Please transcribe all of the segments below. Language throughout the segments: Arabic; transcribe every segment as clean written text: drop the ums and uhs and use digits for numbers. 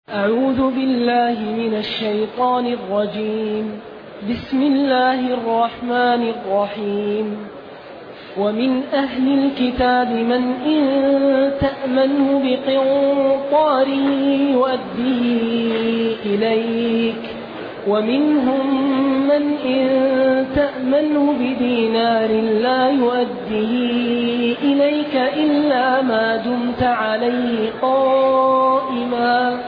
أعوذ بالله من الشيطان الرجيم. بسم الله الرحمن الرحيم. ومن أهل الكتاب من إن تأمنه بقنطار يؤديه إليك، ومنهم من إن تأمنه بدينار لا يؤديه إليك إلا ما دمت عليه قائما.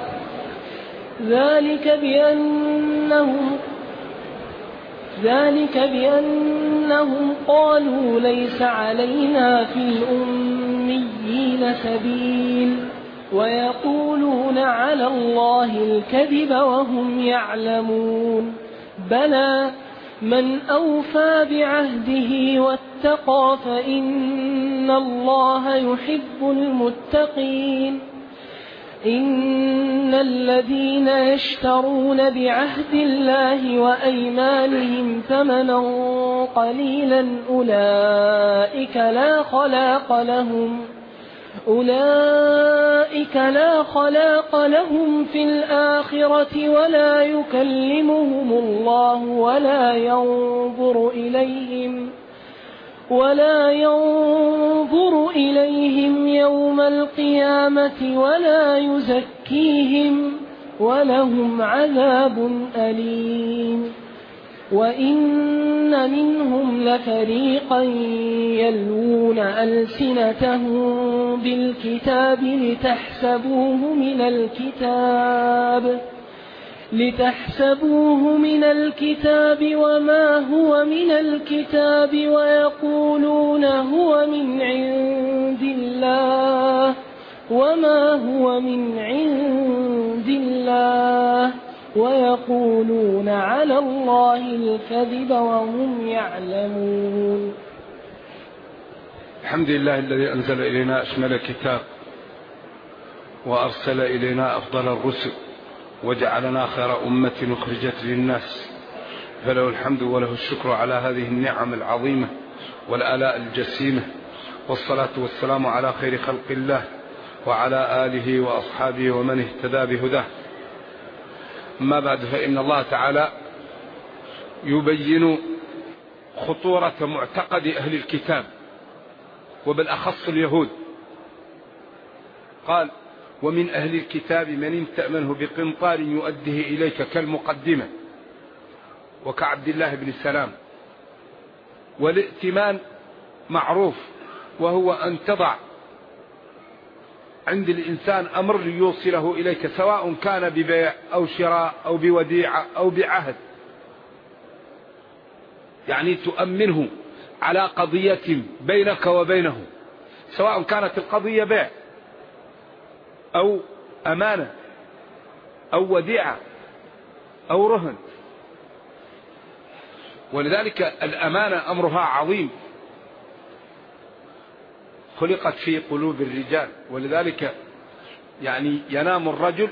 ذلك بأنهم قالوا ليس علينا في الأميين سبيل، ويقولون على الله الكذب وهم يعلمون. بلى من أوفى بعهده واتقى فإن الله يحب المتقين. إن الذين يشترون بعهد الله وأيمانهم ثمنا قليلا أولئك لا خلاق لهم في الآخرة، ولا يكلمهم الله ولا ينظر إليهم يوم القيامة ولا يزكيهم ولهم عذاب أليم. وإن منهم لفريقا يلوون ألسنتهم بالكتاب لتحسبوه من الكتاب وما هو من الكتاب، ويقولون هو من عند الله وما هو من عند الله، ويقولون على الله الكذب وهم يعلمون. الحمد لله الذي أنزل إلينا أشمل الكتاب، وأرسل إلينا أفضل الرسل، وجعلنا خير أمة أخرجت للناس، فله الحمد وله الشكر على هذه النعم العظيمة والآلاء الجسيمة، والصلاة والسلام على خير خلق الله وعلى آله وأصحابه ومن اهتدى بهداه. أما بعد، فإن الله تعالى يبين خطورة معتقد أهل الكتاب وبالأخص اليهود. قال: ومن أهل الكتاب من إن تأمنه بقنطار يؤديه إليك، كالمقدمة وكعبد الله بن سلام. والائتمان معروف، وهو أن تضع عند الإنسان أمر يوصله إليك، سواء كان ببيع أو شراء أو بوديعة أو بعهد، يعني تؤمنه على قضية بينك وبينه، سواء كانت القضية بيع أو أمانة أو وديعة أو رهن. ولذلك الأمانة أمرها عظيم، خلقت في قلوب الرجال. ولذلك يعني ينام الرجل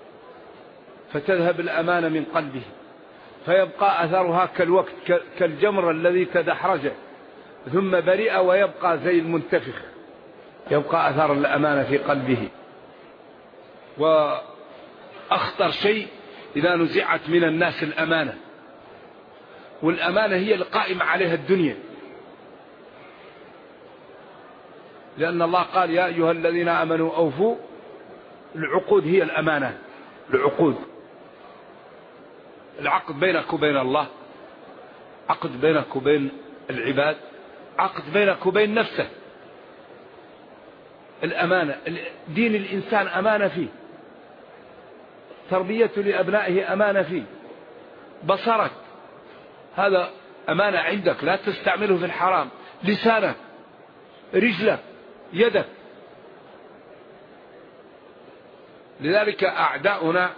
فتذهب الأمانة من قلبه، فيبقى أثرها كالوقت، كالجمر الذي تدحرج ثم برئ ويبقى زي المنتفخ، يبقى أثر الأمانة في قلبه. وأخطر شيء إذا نزعت من الناس الأمانة، والأمانة هي القائمة عليها الدنيا، لأن الله قال: يا أيها الذين آمنوا أوفوا العقود. هي الأمانة العقود، العقد بينك وبين الله، عقد بينك وبين العباد، عقد بينك وبين نفسك. الأمانة، دين الإنسان أمانة فيه، تربيته لأبنائه أمانة فيه، بصرك هذا أمانة عندك، لا تستعمله في الحرام، لسانك، رجلك، يدك. لذلك أعداؤنا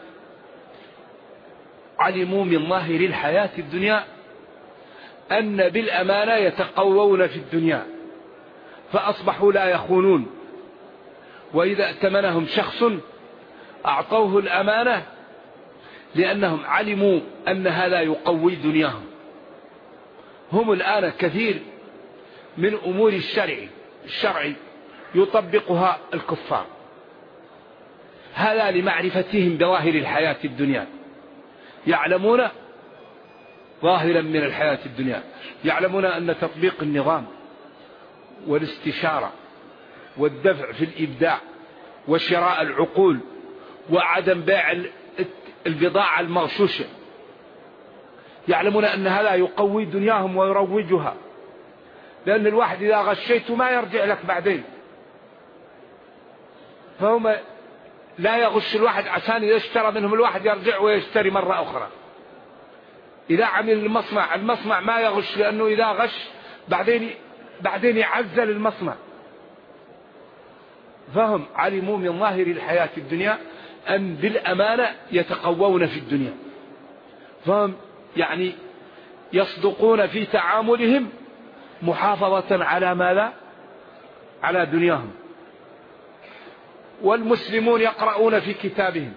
علموا من ظاهر الحياة الدنيا أن بالأمانة يتقوون في الدنيا، فأصبحوا لا يخونون، وإذا ائتمنهم شخص أعطوه الأمانة لأنهم علموا أن هذا يقوي دنياهم. هم الآن كثير من أمور الشرع يطبقها الكفار، هذا لمعرفتهم بظاهر الحياة الدنيا، يعلمون ظاهرا من الحياة الدنيا، يعلمون أن تطبيق النظام والاستشارة والدفع في الإبداع وشراء العقول وعدم بيع البضاعة المغشوشة، يعلمون أن هذا يقوي دنياهم ويروجها، لأن الواحد إذا غشيته ما يرجع لك بعدين، فهم لا يغش الواحد عشان إذا اشترى منهم الواحد يرجع ويشتري مرة أخرى. إذا عمل المصنع ما يغش، لأنه إذا غش بعدين يعزل المصنع. فهم علموا من ظاهر الحياة الدنيا أن بالأمانة يتقوون في الدنيا، فهم يعني يصدقون في تعاملهم محافظة على ماذا؟ على دنياهم. والمسلمون يقرؤون في كتابهم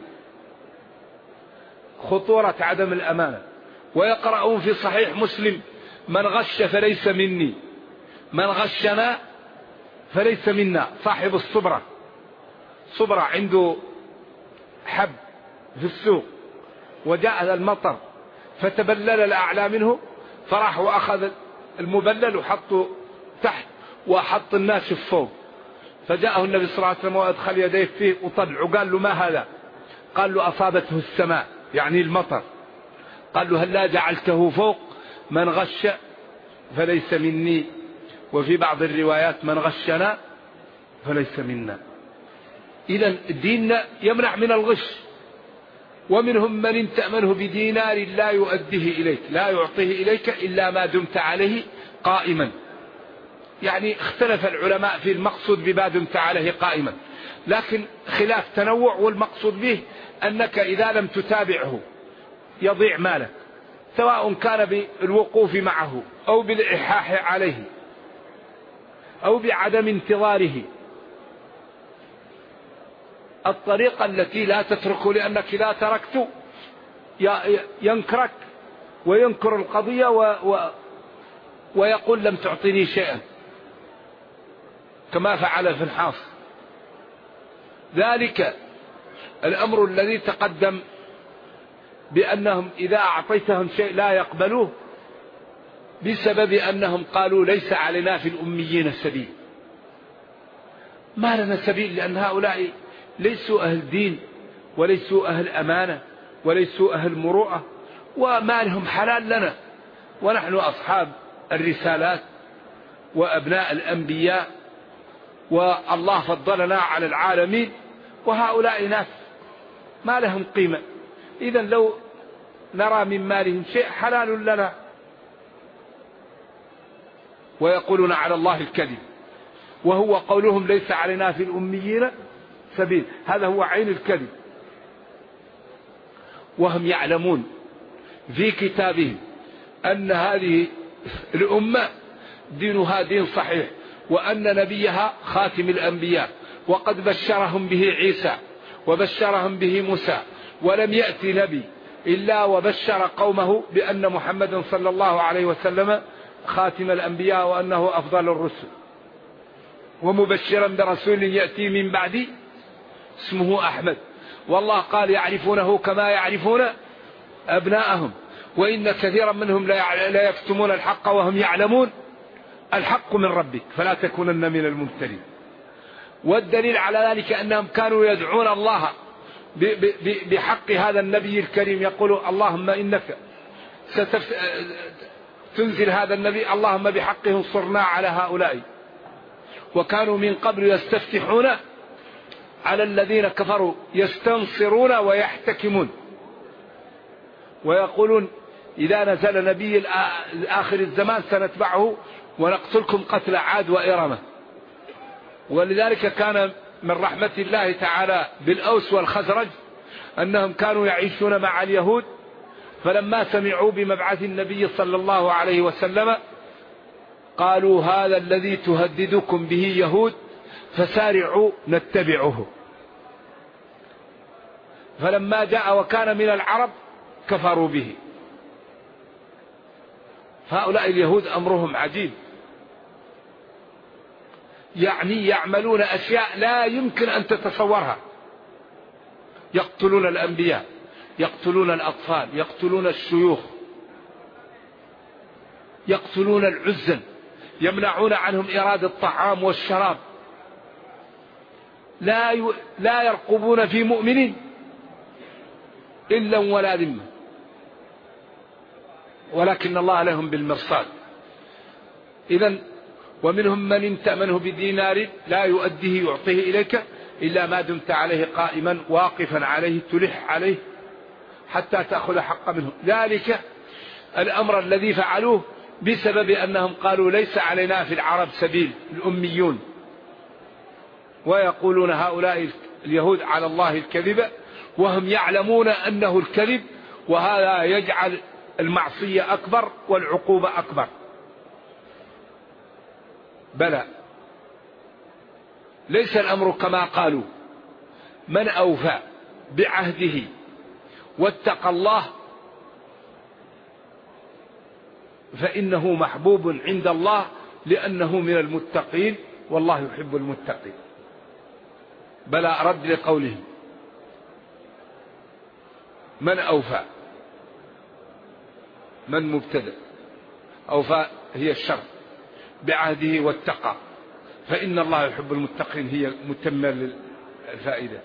خطورة عدم الأمانة، ويقرؤون في صحيح مسلم: من غش فليس مني، من غشنا فليس منا. صاحب الصبرة عنده حب في السوق وجاء المطر فتبلل الأعلى منه، فراح وأخذ المبلل وحطه تحت وحط الناس فوق، فجاءه النبي صلى الله عليه وسلم وأدخل يديه فيه وطلع، قال له: ما هذا؟ قال له: أصابته السماء، يعني المطر. قال له: هل لا جعلته فوق؟ من غش فليس مني. وفي بعض الروايات: من غشنا فليس منا. إذن ديننا يمنع من الغش. ومنهم من إن تأمنه بدينار لا يؤديه إليك، لا يعطيه إليك إلا ما دمت عليه قائما. يعني اختلف العلماء في المقصود بما دمت عليه قائما، لكن خلاف تنوع، والمقصود به أنك إذا لم تتابعه يضيع مالك، سواء كان بالوقوف معه أو بالإلحاح عليه أو بعدم انتظاره. الطريقة التي لا تتركه، لأنك إذا تركته ينكرك وينكر القضية ويقول: لم تعطيني شيئا، كما فعل في الحاص. ذلك الأمر الذي تقدم بأنهم إذا أعطيتهم شيء لا يقبلوه، بسبب أنهم قالوا: ليس علينا في الأميين سبيل. ما لنا سبيل، لأن هؤلاء ليسوا أهل دين وليسوا أهل أمانة وليسوا أهل مروءة، ومالهم حلال لنا، ونحن أصحاب الرسالات وأبناء الأنبياء، والله فضلنا على العالمين، وهؤلاء ناس ما لهم قيمة. إذن لو نرى من مالهم شيء حلال لنا. ويقولون على الله الكذب، وهو قولهم: ليس علينا في الأميين سبيل. هذا هو عين الكذب. وهم يعلمون في كتابهم أن هذه الأمة دينها دين صحيح، وأن نبيها خاتم الأنبياء، وقد بشرهم به عيسى وبشرهم به موسى، ولم يأتي نبي إلا وبشر قومه بأن محمدا صلى الله عليه وسلم خاتم الأنبياء وأنه أفضل الرسل، ومبشرا برسول يأتي من بعدي اسمه أحمد. والله قال: يعرفونه كما يعرفون أبناءهم، وإن كثيرا منهم لا يكتمون الحق وهم يعلمون الحق من ربك فلا تكونن من الممترين. والدليل على ذلك أنهم كانوا يدعون الله بحق هذا النبي الكريم، يقولوا: اللهم إنك ستنزل هذا النبي، اللهم بحقه انصرنا على هؤلاء. وكانوا من قبل يستفتحون على الذين كفروا، يستنصرون ويحتكمون، ويقولون: إذا نزل نبي آخر الزمان سنتبعه ونقتلكم قتل عاد وإرمة. ولذلك كان من رحمة الله تعالى بالأوس والخزرج أنهم كانوا يعيشون مع اليهود، فلما سمعوا بمبعث النبي صلى الله عليه وسلم قالوا: هذا الذي تهددكم به يهود فسارعوا نتبعه. فلما جاء وكان من العرب كفروا به. فهؤلاء اليهود أمرهم عجيب، يعني يعملون أشياء لا يمكن أن تتصورها. يقتلون الأنبياء، يقتلون الأطفال، يقتلون الشيوخ، يقتلون العزل، يمنعون عنهم إيراد الطعام والشراب، لا يرقبون في مؤمن إلا ولا ذمة، ولكن الله لهم بالمرصاد. إذن ومنهم من إن تأمنه بدينار لا يؤديه يعطيه إليك إلا ما دمت عليه قائما واقفا عليه تلح عليه حتى تأخذ حق منه. ذلك الأمر الذي فعلوه بسبب أنهم قالوا ليس علينا في العرب سبيل، الأميون، ويقولون هؤلاء اليهود على الله الكذب وهم يعلمون أنه الكذب، وهذا يجعل المعصية أكبر والعقوبة أكبر. بلى، ليس الأمر كما قالوا. من أوفى بعهده واتقى الله فإنه محبوب عند الله لأنه من المتقين والله يحب المتقين. بلى، رد لقوله من أوفى، من مبتدأ، أوفى هي الشر، بعهده واتقى فإن الله يحب المتقين هي متمة للفائدة.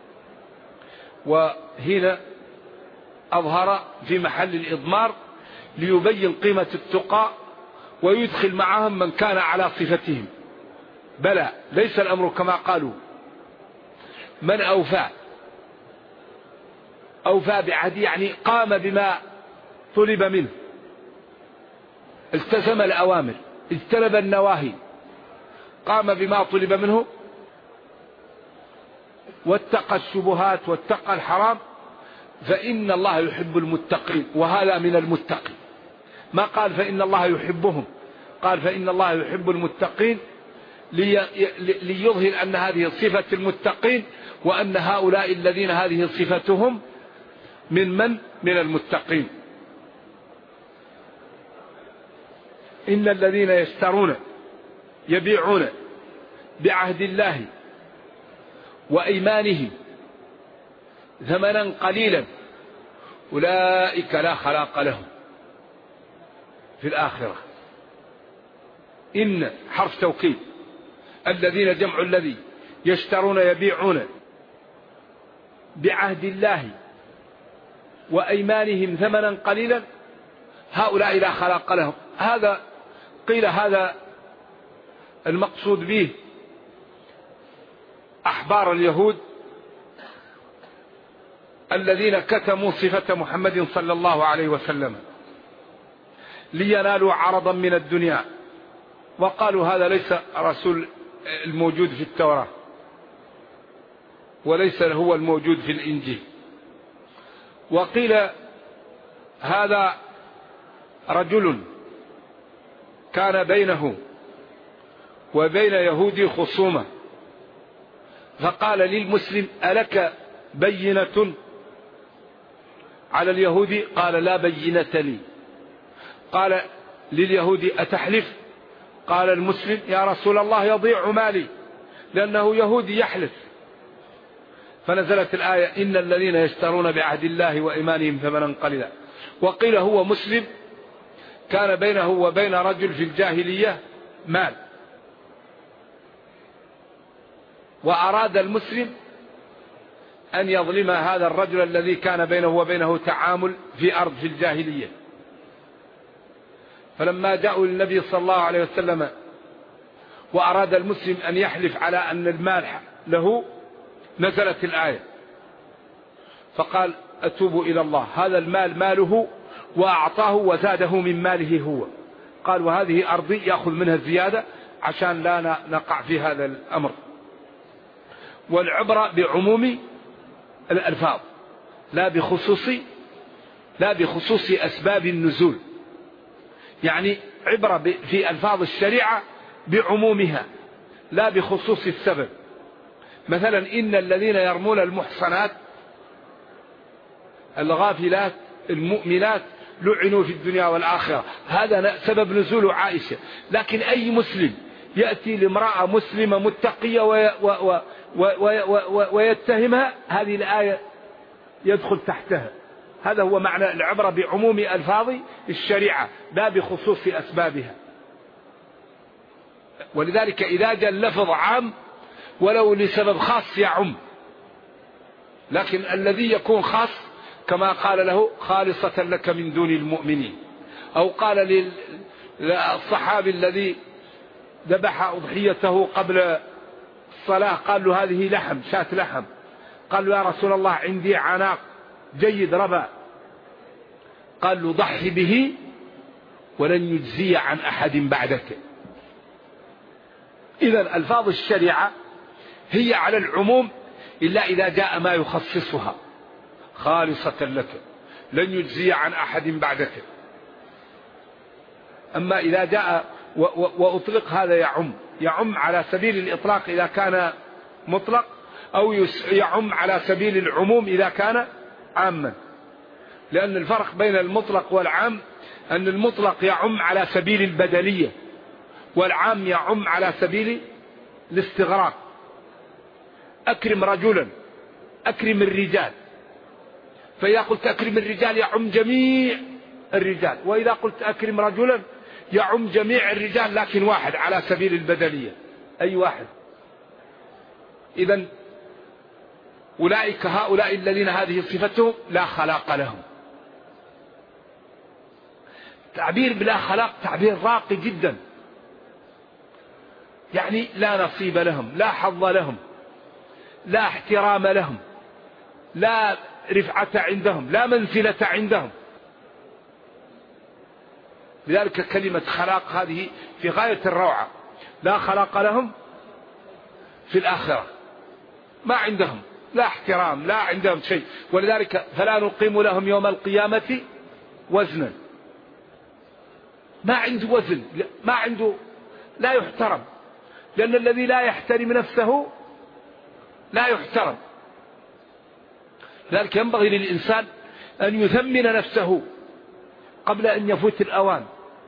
وهنا أظهر في محل الإضمار ليبين قيمة التقى ويدخل معهم من كان على صفتهم. بلى، ليس الأمر كما قالوا. من أوفى، أوفى بعهده يعني قام بما طلب منه، التزم الأوامر، اجتنب النواهي، قام بما طلب منه، واتقى الشبهات واتقى الحرام فإن الله يحب المتقين، وهذا من المتقين. ما قال فإن الله يحبهم، قال فإن الله يحب المتقين ليظهر أن هذه صفة المتقين وأن هؤلاء الذين هذه صفتهم من المتقين. إن الذين يشترون يبيعون بعهد الله وأيمانهم ثمنا قليلا أولئك لا خلاق لهم في الآخرة. إن حرف توكيد، الذين جمع الذي، يشترون يبيعون بعهد الله وأيمانهم ثمنا قليلا هؤلاء لا خلاق لهم. هذا قيل هذا المقصود به أحبار اليهود الذين كتموا صفة محمد صلى الله عليه وسلم لينالوا عرضا من الدنيا، وقالوا هذا ليس رسول الموجود في التوراة وليس هو الموجود في الإنجيل. وقيل هذا رجل كان بينه وبين يهودي خصومة، فقال للمسلم ألك بينة على اليهودي؟ قال لا بينة لي. قال لليهودي أتحلف؟ قال المسلم يا رسول الله يضيع مالي، لأنه يهودي يحلف. فنزلت الآية إن الذين يشترون بعهد الله وإيمانهم ثمنا قليلا. وقيل هو مسلم كان بينه وبين رجل في الجاهلية مال، وأراد المسلم أن يظلم هذا الرجل الذي كان بينه وبينه تعامل في أرض في الجاهلية. فلما جاءوا للنبي صلى الله عليه وسلم وأراد المسلم أن يحلف على أن المال له، نزلت الآية فقال أتوب إلى الله، هذا المال ماله وأعطاه وزاده من ماله هو. قال وهذه أرضي، يأخذ منها الزيادة عشان لا نقع في هذا الأمر. والعبرة بعموم الألفاظ لا بخصوص أسباب النزول، يعني عبرة في ألفاظ الشريعة بعمومها لا بخصوص السبب. مثلا إن الذين يرمون المحصنات الغافلات المؤمنات لعنوا في الدنيا والآخرة، هذا سبب نزول عائشة. لكن أي مسلم يأتي لامرأة مسلمة متقية ويتهمها، هذه الآية يدخل تحتها. هذا هو معنى العبرة بعموم ألفاظ الشريعة لا بخصوص أسبابها. ولذلك إذا جاء اللفظ عام ولو لسبب خاص يعم، لكن الذي يكون خاص كما قال له خالصة لك من دون المؤمنين، أو قال للصحابي الذي ذبح أضحيته قبل الصلاة قال له هذه لحم، شاة لحم، قال له يا رسول الله عندي عناق جيد ربا، قال له ضحي به ولن يجزي عن أحد بعدك. إذن ألفاظ الشريعة هي على العموم إلا إذا جاء ما يخصصها خالصة لك لن يجزي عن أحد بعدك. أما إذا جاء وأطلق هذا يعم على سبيل الإطلاق إذا كان مطلق، أو يعم على سبيل العموم إذا كان عاما. لأن الفرق بين المطلق والعام أن المطلق يعم على سبيل البدلية، والعام يعم على سبيل الاستغراق. أكرم رجلا، أكرم الرجال، فإذا قلت أكرم الرجال يعم جميع الرجال، وإذا قلت أكرم رجلا يعم جميع الرجال لكن واحد على سبيل البدلية، أي واحد. إذن أولئك هؤلاء الذين هذه صفتهم لا خلاق لهم. تعبير بلا خلاق تعبير راقي جدا، يعني لا نصيب لهم، لا حظ لهم، لا احترام لهم، لا رفعة عندهم، لا منزلة عندهم. لذلك كلمة خلاق هذه في غاية الروعة. لا خلاق لهم في الآخرة، ما عندهم لا احترام، لا عندهم شيء. ولذلك فلا نقيم لهم يوم القيامة وزنا، ما عنده وزن، ما عنده، لا يحترم، لأن الذي لا يحترم نفسه لا يحترم. لذلك ينبغي للإنسان أن يثمن نفسه قبل أن يفوت الأوان.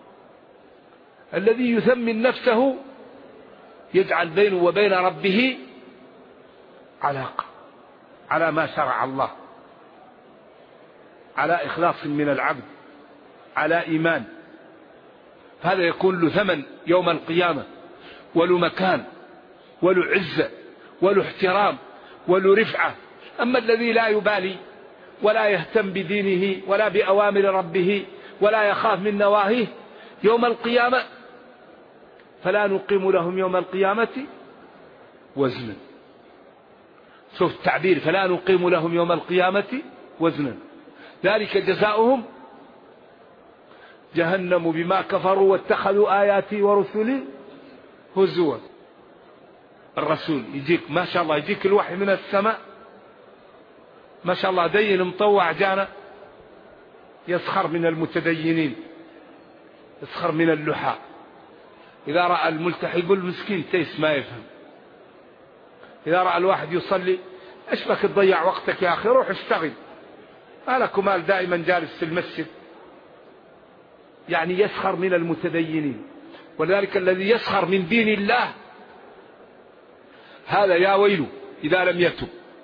الذي يثمن نفسه يجعل بينه وبين ربه علاقة على ما شرع الله، على إخلاص من العبد، على إيمان. هذا يكون له ثمن يوم القيامة، وله مكان، وله عزة، وله احترام، وله رفعة. أما الذي لا يبالي ولا يهتم بدينه ولا بأوامر ربه ولا يخاف من نواهيه يوم القيامة فلا نقيم لهم يوم القيامة وزنا. شوف التعبير، فلا نقيم لهم يوم القيامة وزنا، ذلك جزاؤهم جهنم بما كفروا واتخذوا آياتي ورسلي هزوا. الرسول يجيك ما شاء الله، يجيك الوحي من السماء ما شاء الله، دين مطوع جانا، يسخر من المتدينين، يسخر من اللحى. إذا رأى الملتحي يقول مسكين تيس ما يفهم. إذا رأى الواحد يصلي ايش بك تضيع وقتك يا أخي، روح اشتغل، ما لك مال دائما جالس في المسجد. يعني يسخر من المتدينين. ولذلك الذي يسخر من دين الله هذا يا ويله إذا لم يتب.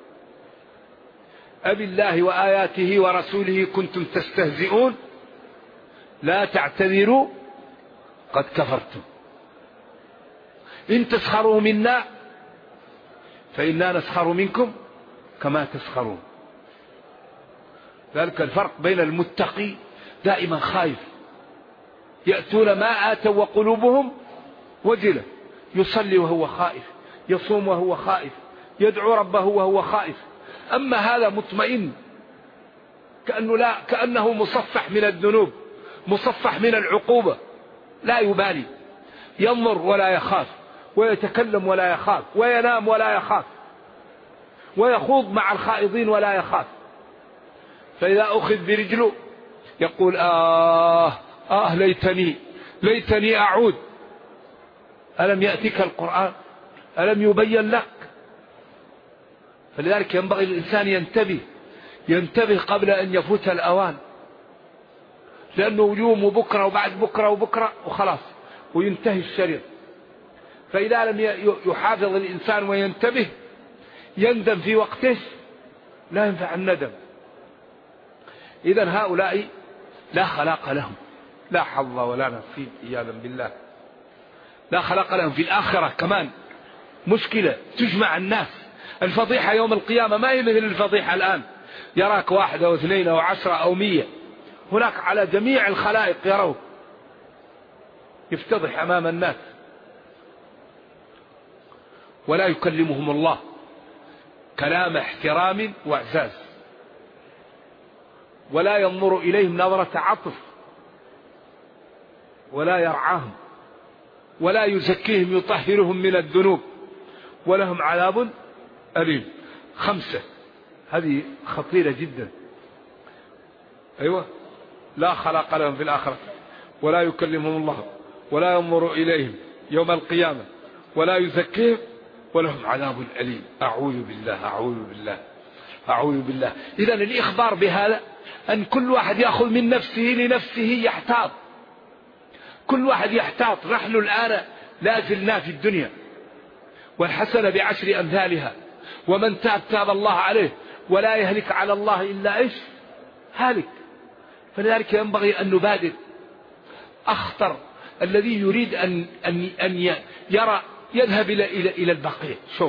أبي الله وآياته ورسوله كنتم تستهزئون لا تعتذروا قد كفرتم إن تسخروا منا فإنا نسخر منكم كما تسخرون. ذلك الفرق بين المتقي دائما خايف، يأتون ما آتوا وقلوبهم وجلة، يصلي وهو خائف، يصوم وهو خائف، يدعو ربه وهو خائف. أما هذا مطمئن كأنه مصفح من الذنوب، مصفح من العقوبة، لا يبالي، ينظر ولا يخاف، ويتكلم ولا يخاف، وينام ولا يخاف، ويخوض مع الخائضين ولا يخاف. فإذا أخذ برجله يقول ليتني أعود. ألم يأتك القرآن؟ ألم يبين لك؟ فلذلك ينبغي الإنسان ينتبه قبل أن يفوت الأوان، لأنه يوم وبكرة وبعد بكرة وبكرة وخلاص وينتهي الشريط. فإذا لم يحافظ الإنسان وينتبه يندم في وقته، لا ينفع الندم. إذن هؤلاء لا خلاق لهم، لا حظ ولا نصيب عياذا بالله، لا خلاق لهم في الآخرة. كمان مشكلة تجمع الناس. الفضيحة يوم القيامة ما هي مثل الفضيحة الآن، يراك 1 أو 2 أو 10 أو 100، هناك على جميع الخلائق يروه، يفتضح أمام الناس. ولا يكلمهم الله كلام احترام واعزاز، ولا ينظر إليهم نظرة عطف، ولا يرعاهم، ولا يزكيهم يطهرهم من الذنوب، ولهم عذاب أليم. 5 هذه خطيرة جدا. أيوة، لا خلاق لهم في الآخرة، ولا يكلمهم الله، ولا ينظر إليهم يوم القيامة، ولا يزكيهم، ولهم عذاب أليم. أعوذ بالله أعوذ بالله أعوذ بالله. إذن الإخبار بهذا أن كل واحد يأخذ من نفسه لنفسه يحتاط، كل واحد يحتاط. نحن الآن لا زلنا في الدنيا، والحسنة ب10 أمثالها، ومن تاب تاب الله عليه، ولا يهلك على الله إلا إيش؟ هالك. فلذلك ينبغي أن نبادر. أخطر الذي يريد أن يرى يذهب إلى البقيع. شوف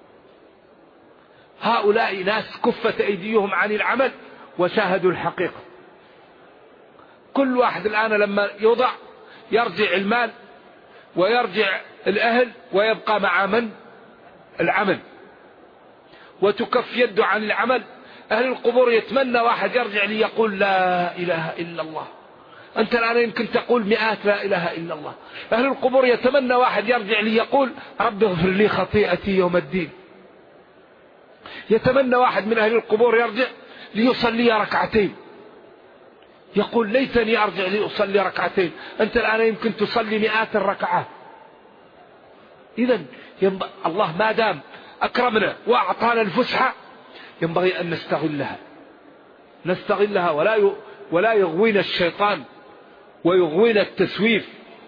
هؤلاء ناس كفت أيديهم عن العمل وشاهدوا الحقيقة. كل واحد الآن لما يوضع يرجع المال ويرجع الأهل ويبقى مع من؟ العمل. وتكف يده عن العمل. أهل القبور يتمنى واحد يرجع ليقول لا إله إلا الله. أنت الآن يمكن تقول 100 لا إله إلا الله. أهل القبور يتمنى واحد يرجع ليقول رب اغفر لي خطيئتي يوم الدين. يتمنى واحد من أهل القبور يرجع ليصلي 2 ركعتين، يقول ليتني أرجع لأصلي 2 ركعتين. أنت الآن يمكن تصلي 100 الركعات. إذن الله ما دام أكرمنا وأعطانا الفسحة ينبغي أن نستغلها ولا يغوينا الشيطان ويغوينا التسويف،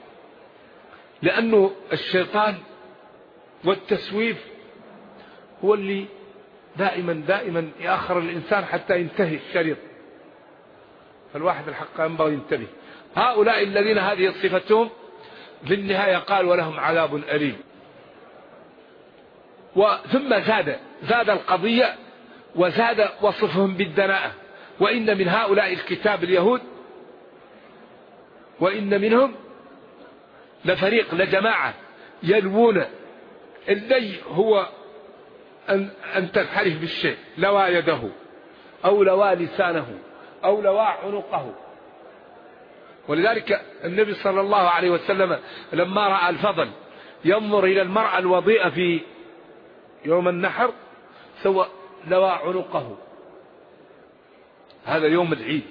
لأنه الشيطان والتسويف هو اللي دائما يأخر الإنسان حتى ينتهي الشريط. فالواحد الحق ينبغي ينتبه. هؤلاء الذين هذه صفتهم في النهاية قال ولهم عذاب أليم. ثم زاد القضية وزاد وصفهم بالدناءة. وإن من هؤلاء الكتاب اليهود، وإن منهم لفريق لجماعة يلوون. اللي هو أن تنحرف بالشيء، لوى يده أو لوى لسانه أو لوى عنقه. ولذلك النبي صلى الله عليه وسلم لما رأى الفضل ينظر إلى المرأة الوضيئة في يوم النحر سوى لوى عنقه. هذا يوم العيد.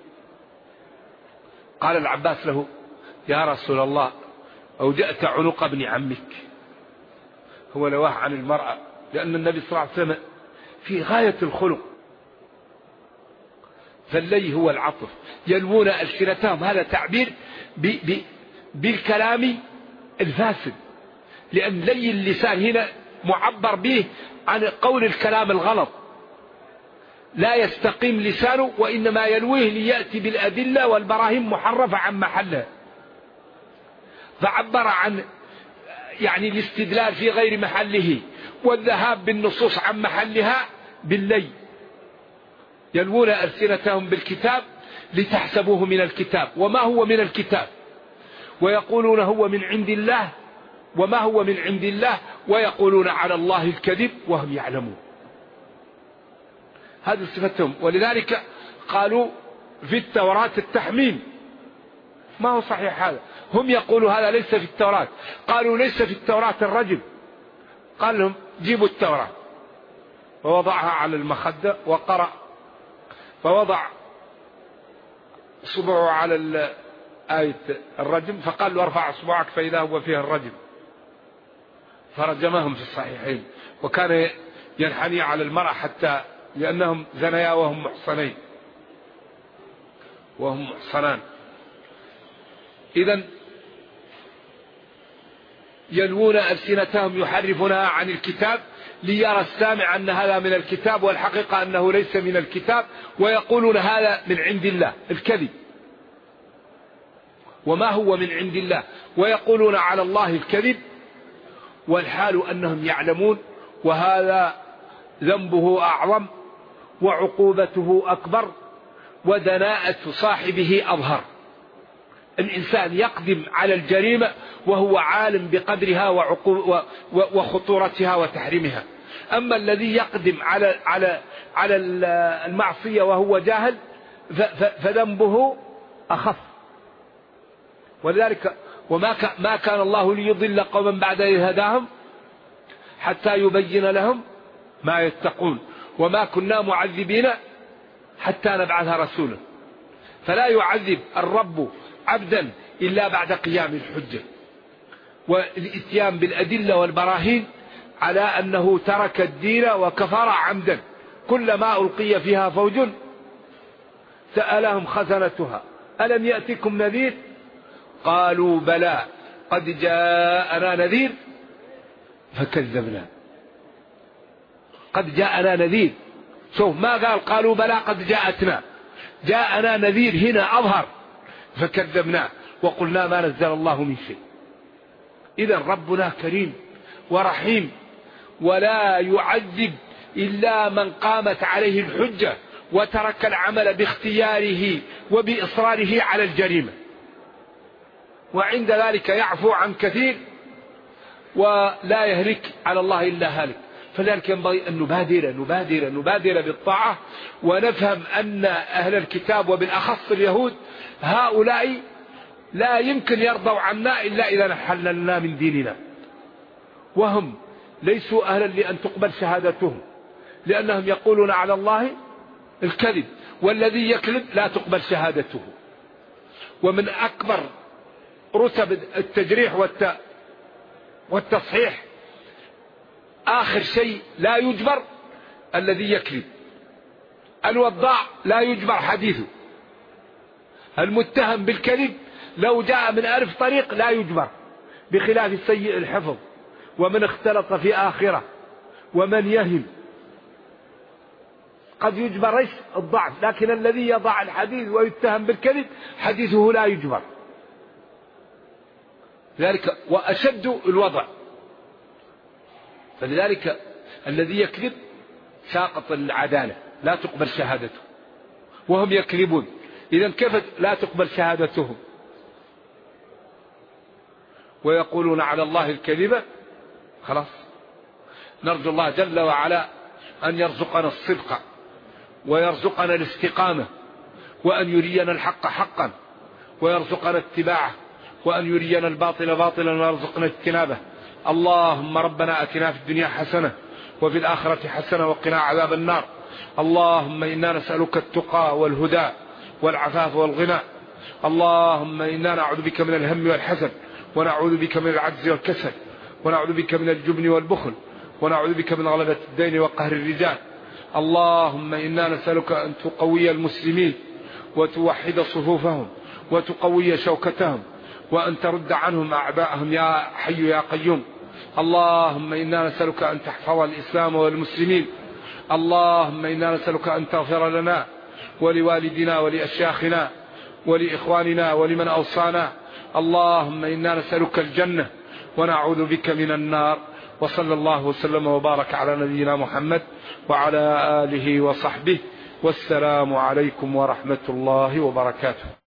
قال العباس له يا رسول الله أوجأت عنق ابن عمك. هو لواه عن المرأة، لأن النبي صلى الله عليه وسلم في غاية الخلق. فاللي هو العطف. يلوون ألسنتهم، هذا تعبير بالكلام الفاسد، لأن لي اللسان هنا معبر به عن قول الكلام الغلط. لا يستقيم لسانه، وإنما يلويه ليأتي بالأدلة والبراهين محرفة عن محلها. فعبر عن يعني الاستدلال في غير محله والذهاب بالنصوص عن محلها باللي. يلوون ألسنتهم بالكتاب لتحسبوه من الكتاب وما هو من الكتاب، ويقولون هو من عند الله وما هو من عند الله، ويقولون على الله الكذب وهم يعلمون. هذه صفتهم. ولذلك قالوا في التوراة التحميم. ما هو صحيح هذا. هم يقولوا هذا ليس في التوراة. قالوا ليس في التوراة الرجم. قال لهم جيبوا التوراة، ووضعها على المخدة وقرأ، فوضع صبعه على آية الرجم، فقال له ارفع صبعك فإذا هو فيها الرجم، فرجمهم في الصحيحين. وكان ينحني على المرأة حتى لأنهم زنيا وهم محصنين وهم محصنان. إذن يلوون ألسنتهم يحرفونها عن الكتاب ليرى السامع أن هذا من الكتاب والحقيقة أنه ليس من الكتاب، ويقولون هذا من عند الله، الكذب وما هو من عند الله، ويقولون على الله الكذب والحال أنهم يعلمون. وهذا ذنبه أعظم وعقوبته أكبر ودناءة صاحبه أظهر. الإنسان يقدم على الجريمة وهو عالم بقدرها وخطورتها وتحريمها، أما الذي يقدم على المعصية وهو جاهل فذنبه أخف. ولذلك ما كان الله ليضل قوما بعد إذ هداهم حتى يبين لهم ما يتقون، وما كنا معذبين حتى نبعث رسولا. فلا يعذب الرب عبدا إلا بعد قيام الحجة والإتيان بالأدلة والبراهين على أنه ترك الدين وكفر عمدا. كلما ألقي فيها فوج سألهم خزنتها ألم يأتكم نذير قالوا بلى قد جاءنا نذير فكذبنا. قد جاءنا نذير، شوف ما قالوا بلى قد جاءتنا، جاءنا نذير هنا أظهر فكذبنا وقلنا ما نزل الله من شيء. إذن ربنا كريم ورحيم ولا يعذب إلا من قامت عليه الحجة وترك العمل باختياره وبإصراره على الجريمة، وعند ذلك يعفو عن كثير ولا يهلك على الله إلا هالك. فلذلك ينبغي أن نبادر بالطاعة، ونفهم أن أهل الكتاب وبالأخص اليهود هؤلاء لا يمكن يرضوا عنا إلا إذا نحللنا من ديننا، وهم ليسوا أهلا لأن تقبل شهادتهم لأنهم يقولون على الله الكذب، والذي يكذب لا تقبل شهادته. ومن أكبر رتب التجريح والتصحيح آخر شيء لا يجبر الذي يكذب. الوضاع لا يجبر حديثه، المتهم بالكذب لو جاء من 1000 طريق لا يجبر، بخلاف السيء الحفظ ومن اختلط في آخرة ومن يهم قد يجبر الضعف، لكن الذي يضع الحديث ويتهم بالكذب حديثه لا يجبر. ذلك وأشد الوضع. فلذلك الذي يكذب ساقط العدالة لا تقبل شهادته، وهم يكذبون، إذن كيف لا تقبل شهادتهم؟ ويقولون على الله الكذبة. خلاص نرجو الله جل وعلا أن يرزقنا الصدق ويرزقنا الاستقامة، وأن يرينا الحق حقا ويرزقنا اتباعه، وأن يرينا الباطل باطلا ويرزقنا اجتنابه. اللهم ربنا أتنا في الدنيا حسنة وفي الآخرة حسنة وقنا عذاب النار. اللهم إنا نسألك التقى والهدى والعفاف والغنى. اللهم إنا نعوذ بك من الهم والحزن، ونعوذ بك من العجز والكسل، ونعوذ بك من الجبن والبخل، ونعوذ بك من غلبة الدين وقهر الرجال. اللهم إنا نسألك أن تقوي المسلمين وتوحد صفوفهم وتقوي شوكتهم، وأن ترد عنهم أعداءهم يا حي يا قيوم. اللهم إنا نسألك أن تحفظ الإسلام والمسلمين. اللهم إنا نسألك أن تغفر لنا ولوالدنا ولأشياخنا ولإخواننا ولمن أوصانا. اللهم إنا نسألك الجنة ونعوذ بك من النار. وصلى الله وسلم وبارك على نبينا محمد وعلى آله وصحبه، والسلام عليكم ورحمة الله وبركاته.